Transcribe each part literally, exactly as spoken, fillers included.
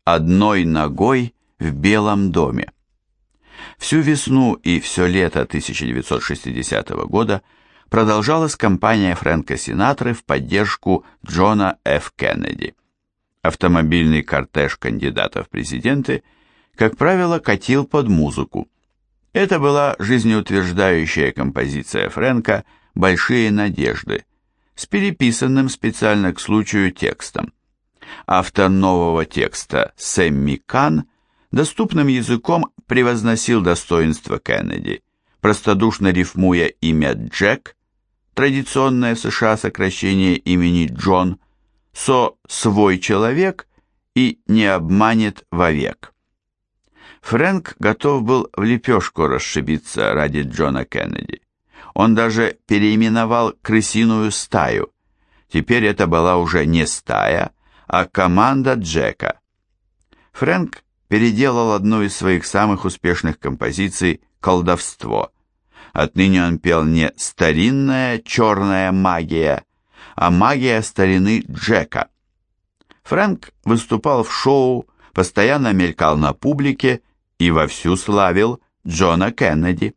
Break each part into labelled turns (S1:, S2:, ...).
S1: одной ногой в Белом доме. Всю весну и все лето тысяча девятьсот шестидесятого года продолжалась кампания Фрэнка Синатры в поддержку Джона Ф. Кеннеди. Автомобильный кортеж кандидата в президенты, как правило, катил под музыку. Это была жизнеутверждающая композиция Фрэнка «Большие надежды» с переписанным специально к случаю текстом. Автор нового текста Сэмми Кан доступным языком превозносил достоинство Кеннеди, простодушно рифмуя имя Джек, традиционное в США сокращение имени Джон, со «свой человек» и «не обманет вовек». Фрэнк готов был в лепешку расшибиться ради Джона Кеннеди. Он даже переименовал крысиную стаю. Теперь это была уже не стая, а команда Джека. Фрэнк переделал одну из своих самых успешных композиций «Колдовство». Отныне он пел не «старинная черная магия», а «магия старины Джека». Фрэнк выступал в шоу, постоянно мелькал на публике и вовсю славил Джона Кеннеди.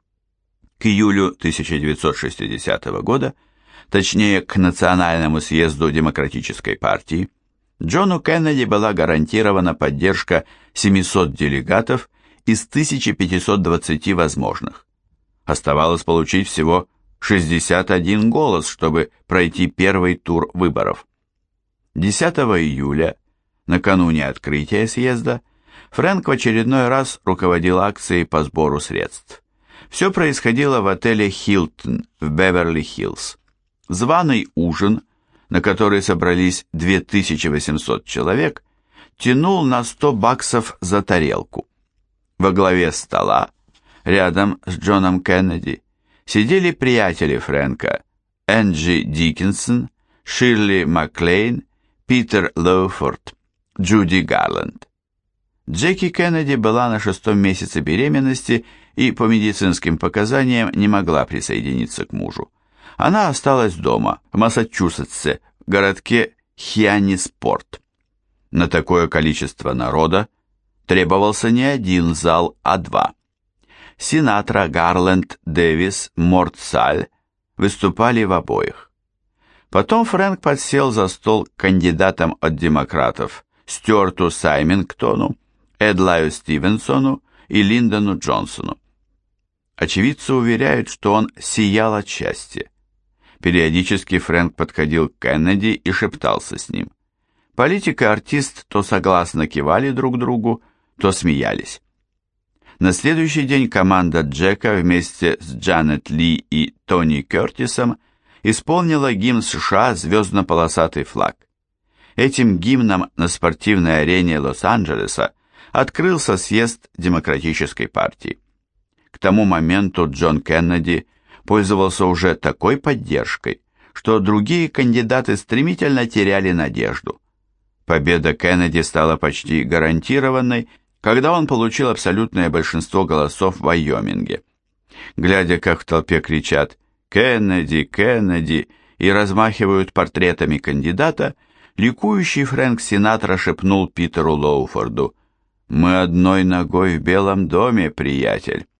S1: К июлю тысяча девятьсот шестидесятого года, точнее к Национальному съезду Демократической партии, Джону Кеннеди была гарантирована поддержка семисот делегатов из тысячи пятисот двадцати возможных. Оставалось получить всего шестьдесят один голос, чтобы пройти первый тур выборов. десятого июля, накануне открытия съезда, Фрэнк в очередной раз руководил акцией по сбору средств. Все происходило в отеле «Хилтон» в Беверли-Хиллз. Званый ужин, на который собрались две тысячи восемьсот человек, тянул на сто баксов за тарелку. Во главе стола, рядом с Джоном Кеннеди, сидели приятели Фрэнка Энджи Диккенсон, Ширли Маклейн, Питер Лоуфорд, Джуди Гарленд. Джеки Кеннеди была на шестом месяце беременности и по медицинским показаниям не могла присоединиться к мужу. Она осталась дома, в Массачусетсе, в городке Хьянниспорт. На такое количество народа требовался не один зал, а два. Синатра, Гарленд, Дэвис, Мортсаль выступали в обоих. Потом Фрэнк подсел за стол к кандидатам от демократов Стюарту Саймингтону, Эдлаю Стивенсону и Линдону Джонсону. Очевидцы уверяют, что он сиял от счастья. Периодически Фрэнк подходил к Кеннеди и шептался с ним. Политик и артист то согласно кивали друг другу, то смеялись. На следующий день команда Джека вместе с Джанет Ли и Тони Кертисом исполнила гимн США «Звездно-полосатый флаг». Этим гимном на спортивной арене Лос-Анджелеса открылся съезд Демократической партии. К тому моменту Джон Кеннеди пользовался уже такой поддержкой, что другие кандидаты стремительно теряли надежду. Победа Кеннеди стала почти гарантированной, когда он получил абсолютное большинство голосов в Вайоминге. Глядя, как в толпе кричат «Кеннеди, Кеннеди» и размахивают портретами кандидата, ликующий Фрэнк Синатра шепнул Питеру Лоуфорду: «Мы одной ногой в Белом доме, приятель».